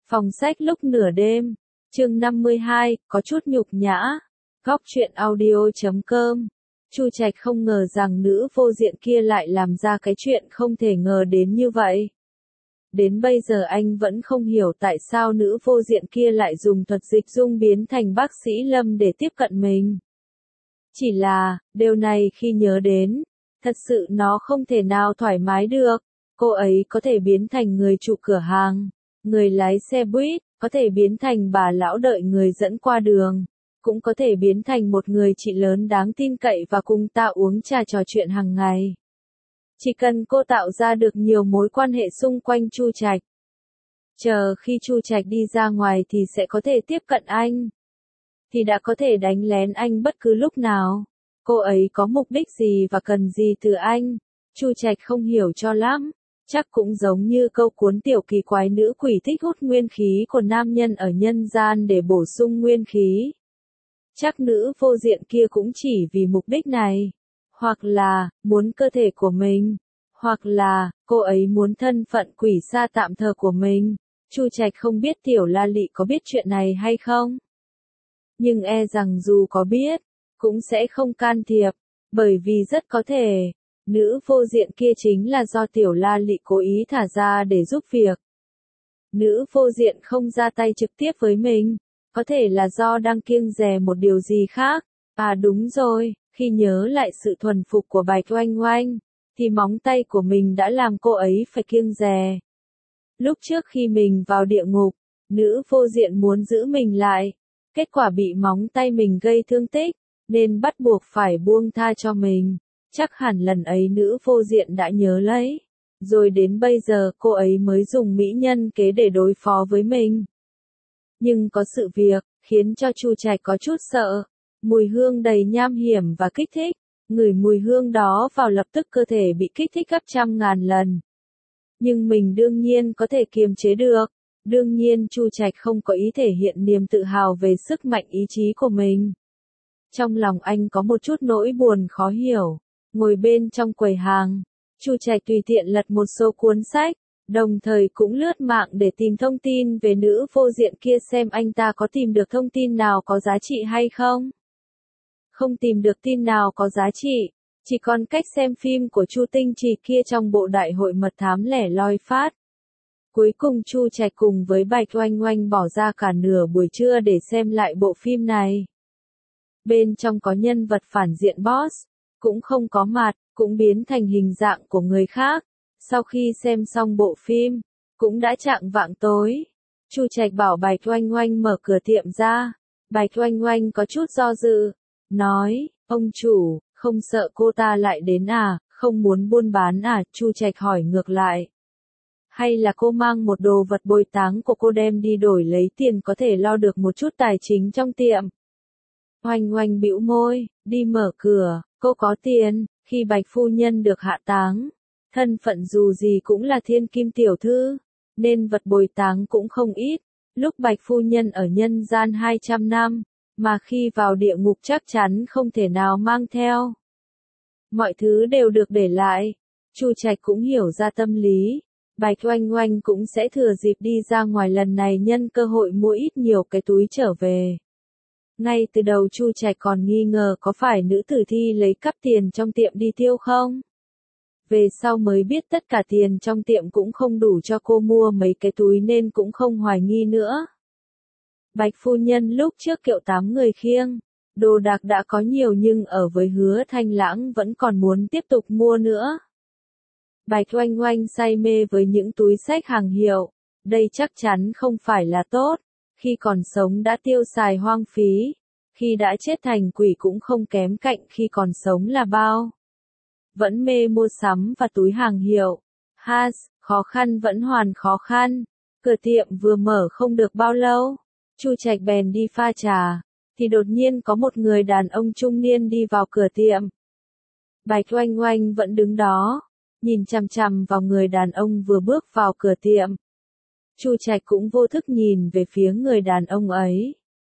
Phòng sách lúc nửa đêm, chương 52, có chút nhục nhã. Góc truyện audio.com. Chu Trạch không ngờ rằng nữ vô diện kia lại làm ra cái chuyện không thể ngờ đến như vậy. Đến bây giờ anh vẫn không hiểu tại sao nữ vô diện kia lại dùng thuật dịch dung biến thành bác sĩ Lâm để tiếp cận mình. Chỉ là, điều này khi nhớ đến, thật sự nó không thể nào thoải mái được. Cô ấy có thể biến thành người chủ cửa hàng, người lái xe buýt, có thể biến thành bà lão đợi người dẫn qua đường, cũng có thể biến thành một người chị lớn đáng tin cậy và cùng ta uống trà trò chuyện hàng ngày. Chỉ cần cô tạo ra được nhiều mối quan hệ xung quanh Chu Trạch. Chờ khi Chu Trạch đi ra ngoài thì sẽ có thể tiếp cận anh. Thì đã có thể đánh lén anh bất cứ lúc nào. Cô ấy có mục đích gì và cần gì từ anh? Chu Trạch không hiểu cho lắm. Chắc cũng giống như câu cuốn tiểu kỳ quái nữ quỷ thích hút nguyên khí của nam nhân ở nhân gian để bổ sung nguyên khí. Chắc nữ vô diện kia cũng chỉ vì mục đích này. Hoặc là, muốn cơ thể của mình. Hoặc là, cô ấy muốn thân phận quỷ sa tạm thời của mình. Chu Trạch không biết Tiểu La Lị có biết chuyện này hay không. Nhưng e rằng dù có biết, cũng sẽ không can thiệp. Bởi vì rất có thể, nữ vô diện kia chính là do Tiểu La Lị cố ý thả ra để giúp việc. Nữ vô diện không ra tay trực tiếp với mình, có thể là do đang kiêng dè một điều gì khác. À đúng rồi, khi nhớ lại sự thuần phục của Bạch Oanh Oanh, thì móng tay của mình đã làm cô ấy phải kiêng dè. Lúc trước khi mình vào địa ngục, nữ vô diện muốn giữ mình lại, kết quả bị móng tay mình gây thương tích, nên bắt buộc phải buông tha cho mình. Chắc hẳn lần ấy nữ vô diện đã nhớ lấy. Rồi đến bây giờ cô ấy mới dùng mỹ nhân kế để đối phó với mình. Nhưng có sự việc, khiến cho Chu Trạch có chút sợ. Mùi hương đầy nham hiểm và kích thích. Ngửi mùi hương đó vào lập tức cơ thể bị kích thích gấp 100.000 lần. Nhưng mình đương nhiên có thể kiềm chế được. Đương nhiên Chu Trạch không có ý thể hiện niềm tự hào về sức mạnh ý chí của mình. Trong lòng anh có một chút nỗi buồn khó hiểu. Ngồi bên trong quầy hàng, Chu Trạch tùy tiện lật một số cuốn sách, đồng thời cũng lướt mạng để tìm thông tin về nữ vô diện kia xem anh ta có tìm được thông tin nào có giá trị hay không. Không tìm được tin nào có giá trị, chỉ còn cách xem phim của Chu Tinh Trì kia trong bộ đại hội mật thám lẻ loi phát. Cuối cùng Chu Trạch cùng với Bạch Oanh Oanh bỏ ra cả nửa buổi trưa để xem lại bộ phim này. Bên trong có nhân vật phản diện boss, cũng không có mặt, cũng biến thành hình dạng của người khác. Sau khi xem xong bộ phim, cũng đã chạng vạng tối. Chu Trạch bảo Bạch Oanh Oanh mở cửa tiệm ra. Bạch Oanh Oanh có chút do dự, nói, ông chủ, không sợ cô ta lại đến à, không muốn buôn bán à? Chu Trạch hỏi ngược lại. Hay là cô mang một đồ vật bồi táng của cô đem đi đổi lấy tiền có thể lo được một chút tài chính trong tiệm? Oanh Oanh bĩu môi, đi mở cửa, cô có tiền. Khi Bạch phu nhân được hạ táng, thân phận dù gì cũng là thiên kim tiểu thư, nên vật bồi táng cũng không ít. Lúc Bạch phu nhân ở nhân gian 200 năm, mà khi vào địa ngục chắc chắn không thể nào mang theo. Mọi thứ đều được để lại. Chu Trạch cũng hiểu ra tâm lý. Bạch Oanh Oanh cũng sẽ thừa dịp đi ra ngoài lần này nhân cơ hội mua ít nhiều cái túi trở về. Ngay từ đầu Chu Trạch còn nghi ngờ có phải nữ tử thi lấy cắp tiền trong tiệm đi tiêu không. Về sau mới biết tất cả tiền trong tiệm cũng không đủ cho cô mua mấy cái túi nên cũng không hoài nghi nữa. Bạch phu nhân lúc trước kiệu 8 người khiêng, đồ đạc đã có nhiều nhưng ở với Hứa Thanh Lãng vẫn còn muốn tiếp tục mua nữa. Bạch Oanh Oanh say mê với những túi xách hàng hiệu, đây chắc chắn không phải là tốt. Khi còn sống đã tiêu xài hoang phí, khi đã chết thành quỷ cũng không kém cạnh khi còn sống là bao. Vẫn mê mua sắm và túi hàng hiệu. Khó khăn vẫn hoàn khó khăn. Cửa tiệm vừa mở không được bao lâu, Chu Trạch bèn đi pha trà, thì đột nhiên có một người đàn ông trung niên đi vào cửa tiệm. Bạch Oanh Oanh vẫn đứng đó, nhìn chằm chằm vào người đàn ông vừa bước vào cửa tiệm. Chu Trạch cũng vô thức nhìn về phía người đàn ông ấy.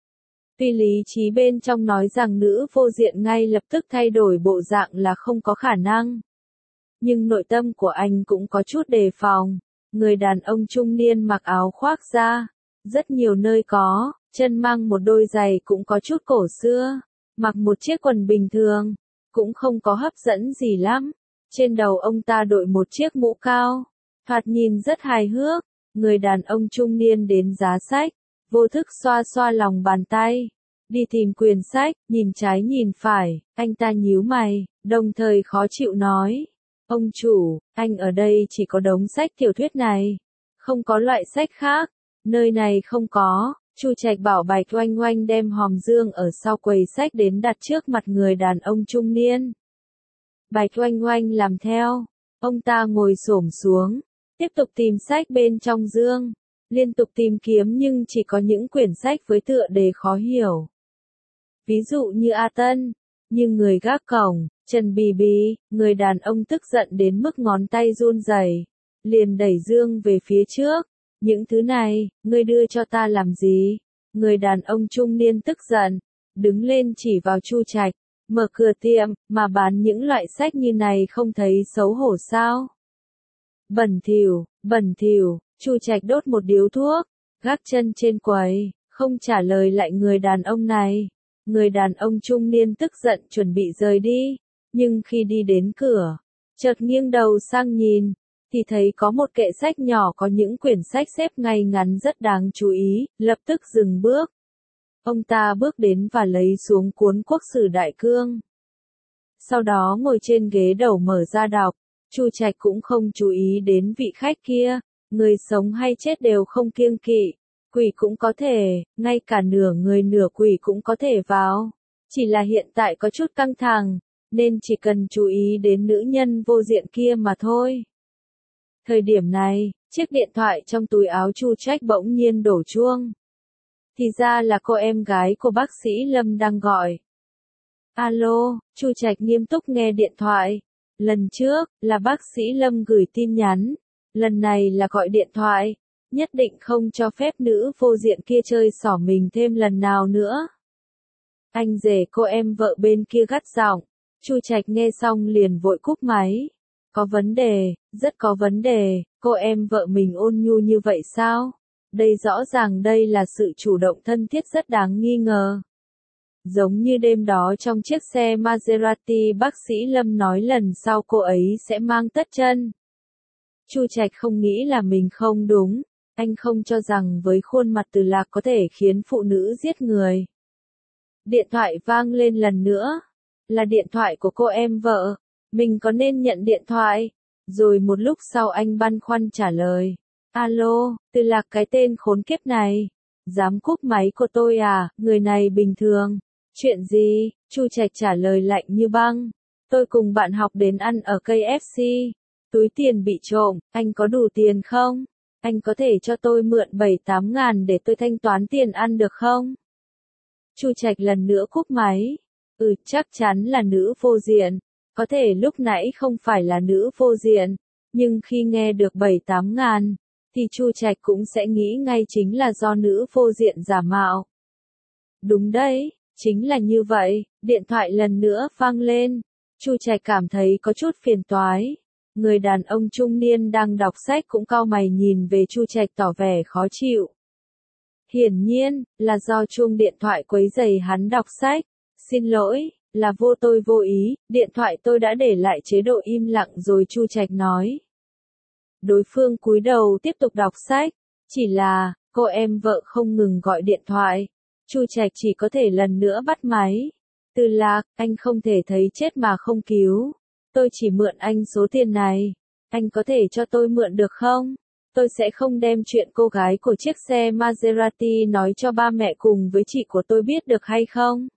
Tuy lý trí bên trong nói rằng nữ vô diện ngay lập tức thay đổi bộ dạng là không có khả năng. Nhưng nội tâm của anh cũng có chút đề phòng. Người đàn ông trung niên mặc áo khoác da, Rất nhiều nơi có, chân mang một đôi giày cũng có chút cổ xưa, mặc một chiếc quần bình thường, cũng không có hấp dẫn gì lắm. Trên đầu ông ta đội một chiếc mũ cao, thoạt nhìn rất hài hước. Người đàn ông trung niên đến giá sách, vô thức xoa xoa lòng bàn tay, đi tìm quyển sách, nhìn trái nhìn phải, anh ta nhíu mày, đồng thời khó chịu nói. Ông chủ, anh ở đây chỉ có đống sách tiểu thuyết này, không có loại sách khác, nơi này không có. Chu Trạch bảo Bạch Oanh Oanh đem hòm dương ở sau quầy sách đến đặt trước mặt người đàn ông trung niên. Bạch Oanh Oanh làm theo, ông ta ngồi xổm xuống, tiếp tục tìm sách bên trong dương, liên tục tìm kiếm nhưng chỉ có những quyển sách với tựa đề khó hiểu. Ví dụ như A Tân, như người gác cổng, Trần Bì Bì. Người đàn ông tức giận đến mức ngón tay run rẩy, liền đẩy dương về phía trước. Những thứ này, ngươi đưa cho ta làm gì? Người đàn ông trung niên tức giận, đứng lên chỉ vào Chu Trạch, mở cửa tiệm, mà bán những loại sách như này không thấy xấu hổ sao? Bẩn thỉu, Chu Trạch đốt một điếu thuốc, gác chân trên quầy, không trả lời lại người đàn ông này. Người đàn ông trung niên tức giận chuẩn bị rời đi, nhưng khi đi đến cửa, chợt nghiêng đầu sang nhìn, thì thấy có một kệ sách nhỏ có những quyển sách xếp ngay ngắn rất đáng chú ý, lập tức dừng bước. Ông ta bước đến và lấy xuống cuốn Quốc sử Đại Cương. Sau đó ngồi trên ghế đầu mở ra đọc. Chu Trạch cũng không chú ý đến vị khách kia, người sống hay chết đều không kiêng kỵ, quỷ cũng có thể, ngay cả nửa người nửa quỷ cũng có thể vào. Chỉ là hiện tại có chút căng thẳng, nên chỉ cần chú ý đến nữ nhân vô diện kia mà thôi. Thời điểm này, chiếc điện thoại trong túi áo Chu Trạch bỗng nhiên đổ chuông. Thì ra là cô em gái của bác sĩ Lâm đang gọi. Alo, Chu Trạch nghiêm túc nghe điện thoại. Lần trước, là bác sĩ Lâm gửi tin nhắn. Lần này là gọi điện thoại. Nhất định không cho phép nữ vô diện kia chơi xỏ mình thêm lần nào nữa. Anh rể cô em vợ bên kia gắt giọng. Chu Trạch nghe xong liền vội cúp máy. Có vấn đề, rất có vấn đề, cô em vợ mình ôn nhu như vậy sao? Đây rõ ràng đây là sự chủ động thân thiết rất đáng nghi ngờ. Giống như đêm đó trong chiếc xe Maserati bác sĩ Lâm nói lần sau cô ấy sẽ mang tất chân. Chu Trạch không nghĩ là mình không đúng, anh không cho rằng với khuôn mặt Từ Lạc có thể khiến phụ nữ giết người. Điện thoại vang lên lần nữa, là điện thoại của cô em vợ, mình có nên nhận điện thoại? Rồi một lúc sau anh băn khoăn trả lời. Alo, Từ Lạc cái tên khốn kiếp này. Dám cúp máy của tôi à, người này bình thường. Chuyện gì? Chu Trạch trả lời lạnh như băng. Tôi cùng bạn học đến ăn ở KFC. Túi tiền bị trộm, anh có đủ tiền không? Anh có thể cho tôi mượn 7-8 ngàn để tôi thanh toán tiền ăn được không? Chu Trạch lần nữa cúp máy. Chắc chắn là nữ vô diện. Có thể lúc nãy không phải là nữ vô diện, nhưng khi nghe được 7-8 ngàn, thì Chu Trạch cũng sẽ nghĩ ngay chính là do nữ vô diện giả mạo. Đúng đấy, chính là như vậy. Điện thoại lần nữa vang lên. Chu Trạch cảm thấy có chút phiền toái. Người đàn ông trung niên đang đọc sách cũng cau mày nhìn về Chu Trạch tỏ vẻ khó chịu. Hiển nhiên, là do chuông điện thoại quấy rầy hắn đọc sách. Xin lỗi, là tôi vô ý, điện thoại tôi đã để lại chế độ im lặng rồi, Chu Trạch nói. Đối phương cúi đầu tiếp tục đọc sách, chỉ là, cô em vợ không ngừng gọi điện thoại. Chu Trạch chỉ có thể lần nữa bắt máy. Từ Lạc, anh không thể thấy chết mà không cứu. Tôi chỉ mượn anh số tiền này. Anh có thể cho tôi mượn được không? Tôi sẽ không đem chuyện cô gái của chiếc xe Maserati nói cho ba mẹ cùng với chị của tôi biết được hay không?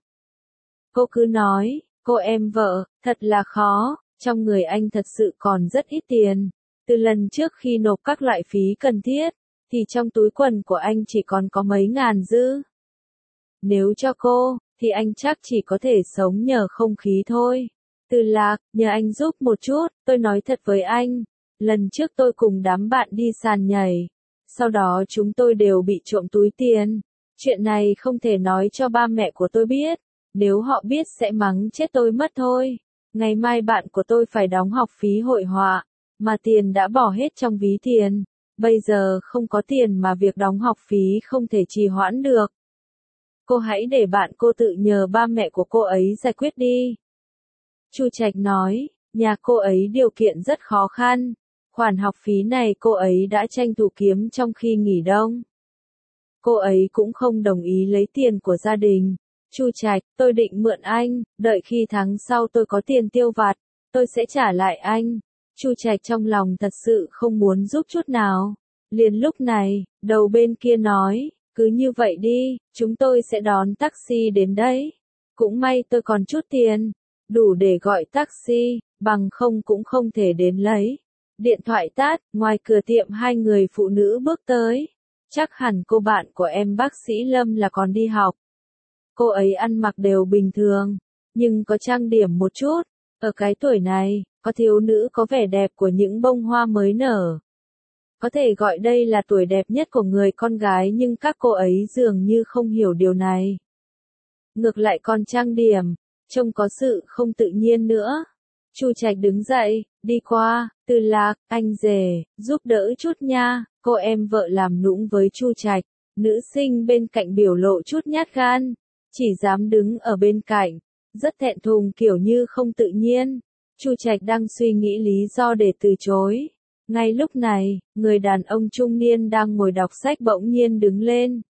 Cô cứ nói, cô em vợ, thật là khó, trong người anh thật sự còn rất ít tiền. Từ lần trước khi nộp các loại phí cần thiết, thì trong túi quần của anh chỉ còn có mấy ngàn dư. Nếu cho cô, thì anh chắc chỉ có thể sống nhờ không khí thôi. Từ Lạc, nhờ anh giúp một chút, tôi nói thật với anh. Lần trước tôi cùng đám bạn đi sàn nhảy. Sau đó chúng tôi đều bị trộm túi tiền. Chuyện này không thể nói cho ba mẹ của tôi biết. Nếu họ biết sẽ mắng chết tôi mất thôi. Ngày mai bạn của tôi phải đóng học phí hội họa. Mà tiền đã bỏ hết trong ví tiền. bây giờ không có tiền mà việc đóng học phí không thể trì hoãn được. Cô hãy để bạn cô tự nhờ ba mẹ của cô ấy giải quyết đi. Chu Trạch nói, nhà cô ấy điều kiện rất khó khăn, khoản học phí này cô ấy đã tranh thủ kiếm trong khi nghỉ đông. Cô ấy cũng không đồng ý lấy tiền của gia đình. Chu Trạch, tôi định mượn anh, đợi khi tháng sau tôi có tiền tiêu vặt, tôi sẽ trả lại anh. Chu Trạch trong lòng thật sự không muốn giúp chút nào. Liền lúc này, đầu bên kia nói, cứ như vậy đi, chúng tôi sẽ đón taxi đến đấy. Cũng may tôi còn chút tiền, đủ để gọi taxi, bằng không cũng không thể đến lấy. Điện thoại tắt, ngoài cửa tiệm hai người phụ nữ bước tới. Chắc hẳn cô bạn của em bác sĩ Lâm là còn đi học. Cô ấy ăn mặc đều bình thường, nhưng có trang điểm một chút. Ở cái tuổi này, có thiếu nữ có vẻ đẹp của những bông hoa mới nở. Có thể gọi đây là tuổi đẹp nhất của người con gái nhưng các cô ấy dường như không hiểu điều này. Ngược lại còn trang điểm, trông có sự không tự nhiên nữa. Chu Trạch đứng dậy, đi qua, Từ Lạc, anh rể, giúp đỡ chút nha. Cô em vợ làm nũng với Chu Trạch, nữ sinh bên cạnh biểu lộ chút nhát gan, chỉ dám đứng ở bên cạnh, rất thẹn thùng kiểu như không tự nhiên. Chu Trạch đang suy nghĩ lý do để từ chối. Ngay lúc này, người đàn ông trung niên đang ngồi đọc sách bỗng nhiên đứng lên.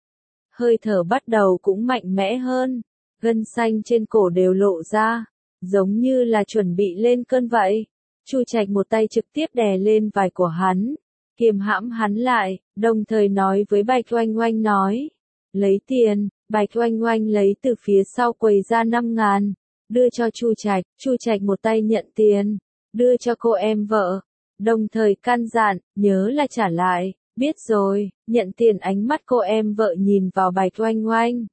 Hơi thở bắt đầu cũng mạnh mẽ hơn, gân xanh trên cổ đều lộ ra, giống như là chuẩn bị lên cơn vậy. Chu Trạch một tay trực tiếp đè lên vai của hắn, kiềm hãm hắn lại, đồng thời nói với Bạch Oanh Oanh nói, lấy tiền. Bạch Oanh Oanh lấy từ phía sau quầy ra 5.000, đưa cho Chu Trạch. Chu Trạch một tay nhận tiền, đưa cho cô em vợ, đồng thời căn dặn, nhớ là trả lại. Biết rồi. Nhận tiền. Ánh mắt cô em vợ nhìn vào Bạch Oanh Oanh,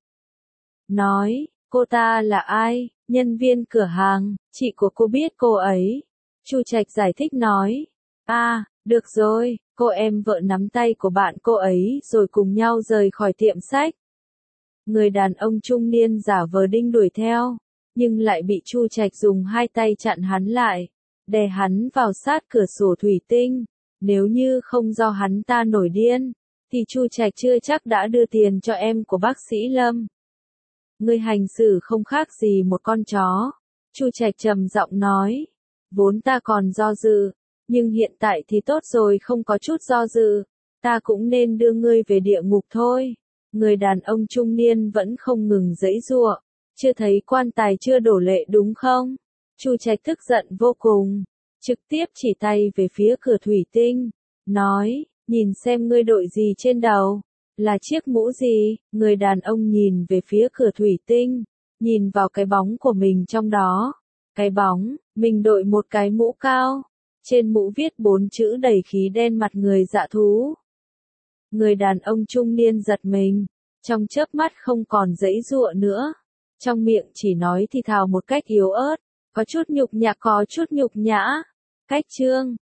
nói, cô ta là ai? Nhân viên cửa hàng, chị của cô biết cô ấy. Chu Trạch giải thích nói, được rồi. Cô em vợ nắm tay của bạn cô ấy rồi cùng nhau rời khỏi tiệm sách. Người đàn ông trung niên giả vờ định đuổi theo, nhưng lại bị Chu Trạch dùng hai tay chặn hắn lại, đè hắn vào sát cửa sổ thủy tinh. Nếu như không do hắn ta nổi điên, thì Chu Trạch chưa chắc đã đưa tiền cho em của bác sĩ Lâm. Ngươi hành xử không khác gì một con chó. Chu Trạch trầm giọng nói, vốn ta còn do dự, nhưng hiện tại thì tốt rồi, không có chút do dự, ta cũng nên đưa ngươi về địa ngục thôi. Người đàn ông trung niên vẫn không ngừng giãy giụa, chưa thấy quan tài chưa đổ lệ đúng không? Chu Trạch tức giận vô cùng, trực tiếp chỉ tay về phía cửa thủy tinh, nói, nhìn xem ngươi đội gì trên đầu, là chiếc mũ gì? Người đàn ông nhìn về phía cửa thủy tinh, nhìn vào cái bóng của mình trong đó. Cái bóng, mình đội một cái mũ cao, trên mũ viết 4 chữ đầy khí đen mặt người dạ thú. Người đàn ông trung niên giật mình, trong chớp mắt không còn giãy giụa nữa, trong miệng chỉ nói thì thào một cách yếu ớt, có chút nhục nhã. Cách chương